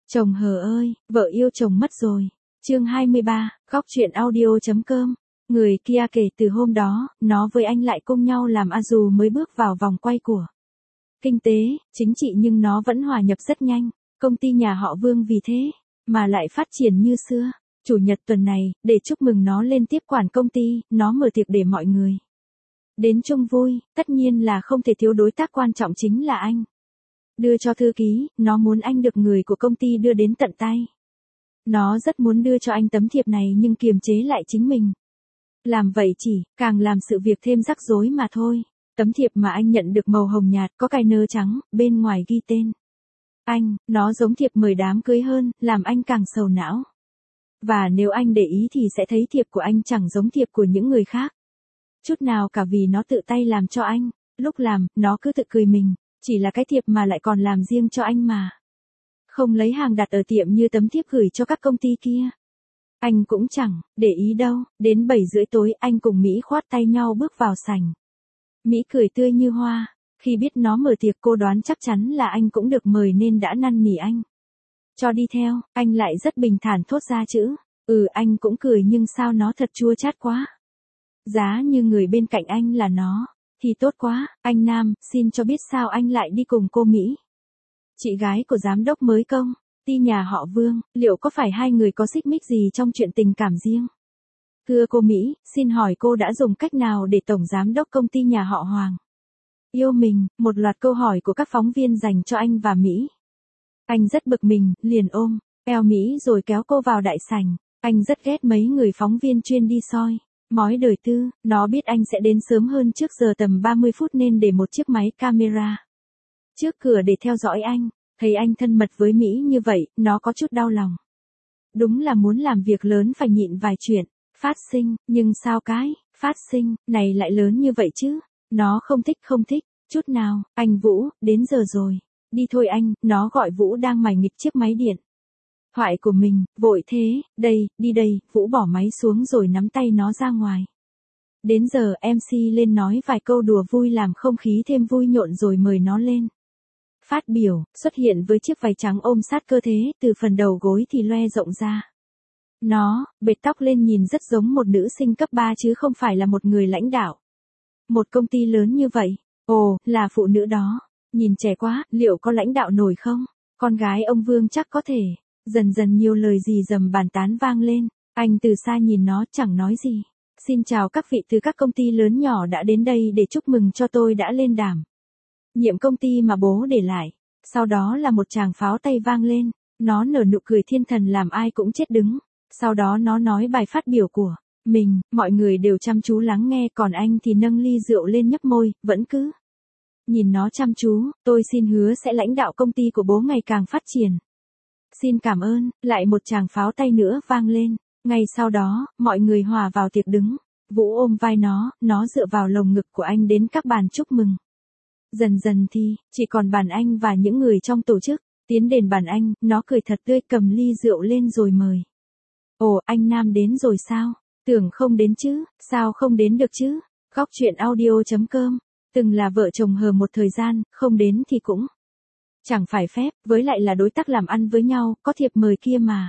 Chồng hờ ơi, vợ yêu chồng mất rồi. Chương 23, góc truyện audio.com. Người kia kể từ hôm đó, nó với anh lại cùng nhau làm dù mới bước vào vòng quay của kinh tế, chính trị nhưng nó vẫn hòa nhập rất nhanh. Công ty nhà họ Vương vì thế mà lại phát triển như xưa. Chủ nhật tuần này, để chúc mừng nó lên tiếp quản công ty, nó mở tiệc để mọi người đến chung vui, tất nhiên là không thể thiếu đối tác quan trọng chính là anh. Đưa cho thư ký, nó muốn anh được người của công ty đưa đến tận tay. Nó rất muốn đưa cho anh tấm thiệp này nhưng kiềm chế lại chính mình. Làm vậy chỉ càng làm sự việc thêm rắc rối mà thôi. Tấm thiệp mà anh nhận được màu hồng nhạt có cài nơ trắng, bên ngoài ghi tên anh, nó giống thiệp mời đám cưới hơn, làm anh càng sầu não. Và nếu anh để ý thì sẽ thấy thiệp của anh chẳng giống thiệp của những người khác chút nào cả vì nó tự tay làm cho anh. Lúc làm, nó cứ tự cười mình, chỉ là cái thiệp mà lại còn làm riêng cho anh mà. Không lấy hàng đặt ở tiệm như tấm thiếp gửi cho các công ty kia. Anh cũng chẳng để ý đâu, đến 7:30 tối anh cùng Mỹ khoát tay nhau bước vào sảnh. Mỹ cười tươi như hoa, khi biết nó mở tiệc cô đoán chắc chắn là anh cũng được mời nên đã năn nỉ anh cho đi theo. Anh lại rất bình thản thốt ra chữ, anh cũng cười nhưng sao nó thật chua chát quá. Giá như người bên cạnh anh là nó, thì tốt quá. Anh Nam, xin cho biết sao anh lại đi cùng cô Mỹ, chị gái của giám đốc mới công ty nhà họ Vương, liệu có phải hai người có xích mích gì trong chuyện tình cảm riêng? Thưa cô Mỹ, xin hỏi cô đã dùng cách nào để tổng giám đốc công ty nhà họ Hoàng yêu mình? Một loạt câu hỏi của các phóng viên dành cho anh và Mỹ. Anh rất bực mình, liền ôm eo Mỹ rồi kéo cô vào đại sảnh. Anh rất ghét mấy người phóng viên chuyên đi soi mói đời tư. Nó biết anh sẽ đến sớm hơn trước giờ tầm 30 phút nên để một chiếc máy camera trước cửa để theo dõi anh. Thấy anh thân mật với Mỹ như vậy, nó có chút đau lòng. Đúng là muốn làm việc lớn phải nhịn vài chuyện phát sinh, nhưng sao cái phát sinh này lại lớn như vậy chứ? Nó không thích chút nào. Anh Vũ, đến giờ rồi. Đi thôi anh. Nó gọi Vũ đang mải nghịch chiếc máy điện thoại của mình. Vội thế, đi đây. Vũ bỏ máy xuống rồi nắm tay nó ra ngoài. Đến giờ MC lên nói vài câu đùa vui làm không khí thêm vui nhộn rồi mời nó lên phát biểu. Xuất hiện với chiếc váy trắng ôm sát cơ thế, từ phần đầu gối thì loe rộng ra. Nó bệt tóc lên nhìn rất giống một nữ sinh cấp 3 chứ không phải là một người lãnh đạo một công ty lớn như vậy. Ồ, là phụ nữ đó. Nhìn trẻ quá, liệu có lãnh đạo nổi không? Con gái ông Vương chắc có thể. Dần dần nhiều lời gì dầm bàn tán vang lên. Anh từ xa nhìn nó chẳng nói gì. Xin chào các vị từ các công ty lớn nhỏ đã đến đây để chúc mừng cho tôi đã lên đảm nhiệm công ty mà bố để lại. Sau đó là một tràng pháo tay vang lên. Nó nở nụ cười thiên thần làm ai cũng chết đứng. Sau đó nó nói bài phát biểu của mình, mọi người đều chăm chú lắng nghe còn anh thì nâng ly rượu lên nhấp môi, vẫn cứ nhìn nó chăm chú. Tôi xin hứa sẽ lãnh đạo công ty của bố ngày càng phát triển. Xin cảm ơn. Lại một tràng pháo tay nữa vang lên. Ngay sau đó, mọi người hòa vào tiệc đứng. Vũ ôm vai nó dựa vào lồng ngực của anh đến các bàn chúc mừng. Dần dần thì, chỉ còn bàn anh và những người trong tổ chức. Tiến đến bàn anh, nó cười thật tươi cầm ly rượu lên rồi mời. Ồ, anh Nam đến rồi sao? Tưởng không đến chứ, sao không đến được chứ? Góc truyện audio.com. Từng là vợ chồng hờ một thời gian, không đến thì cũng chẳng phải phép, với lại là đối tác làm ăn với nhau, có thiệp mời kia mà.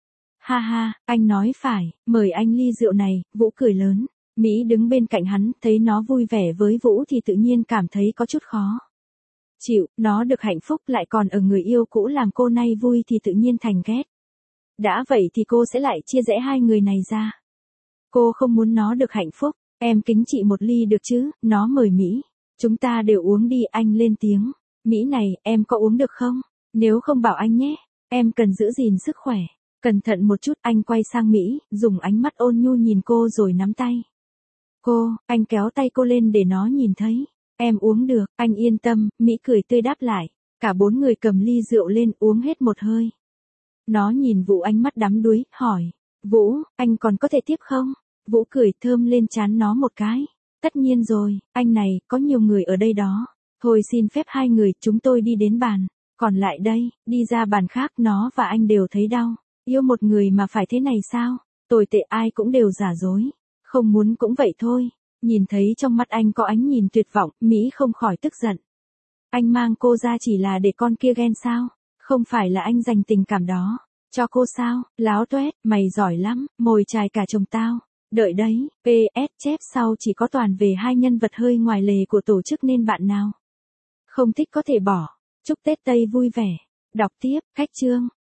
Ha ha, anh nói phải, mời anh ly rượu này. Vũ cười lớn. Mỹ đứng bên cạnh hắn, thấy nó vui vẻ với Vũ thì tự nhiên cảm thấy có chút khó chịu. Nó được hạnh phúc lại còn ở người yêu cũ làm cô nay vui thì tự nhiên thành ghét. Đã vậy thì cô sẽ lại chia rẽ hai người này ra. Cô không muốn nó được hạnh phúc. Em kính chị một ly được chứ? Nó mời Mỹ. Chúng ta đều uống đi. Anh lên tiếng. Mỹ này, em có uống được không? Nếu không bảo anh nhé. Em cần giữ gìn sức khỏe. Cẩn thận một chút. Anh quay sang Mỹ, dùng ánh mắt ôn nhu nhìn cô rồi nắm tay cô. Anh kéo tay cô lên để nó nhìn thấy. Em uống được. Anh yên tâm. Mỹ cười tươi đáp lại. Cả bốn người cầm ly rượu lên uống hết một hơi. Nó nhìn Vũ ánh mắt đắm đuối, hỏi. Vũ, anh còn có thể tiếp không? Vũ cười thơm lên trán nó một cái. Tất nhiên rồi, anh này, có nhiều người ở đây đó. Thôi xin phép hai người, chúng tôi đi đến bàn. Còn lại đây, đi ra bàn khác. Nó và anh đều thấy đau. Yêu một người mà phải thế này sao? Tồi tệ, ai cũng đều giả dối. Không muốn cũng vậy thôi. Nhìn thấy trong mắt anh có ánh nhìn tuyệt vọng, Mỹ không khỏi tức giận. Anh mang cô ra chỉ là để con kia ghen sao? Không phải là anh dành tình cảm đó cho cô sao? Láo toét, mày giỏi lắm, mồi chài cả chồng tao. Đợi đấy, PS chép sau chỉ có toàn về hai nhân vật hơi ngoài lề của tổ chức nên bạn nào không thích có thể bỏ. Chúc Tết Tây vui vẻ. Đọc tiếp, khách chương.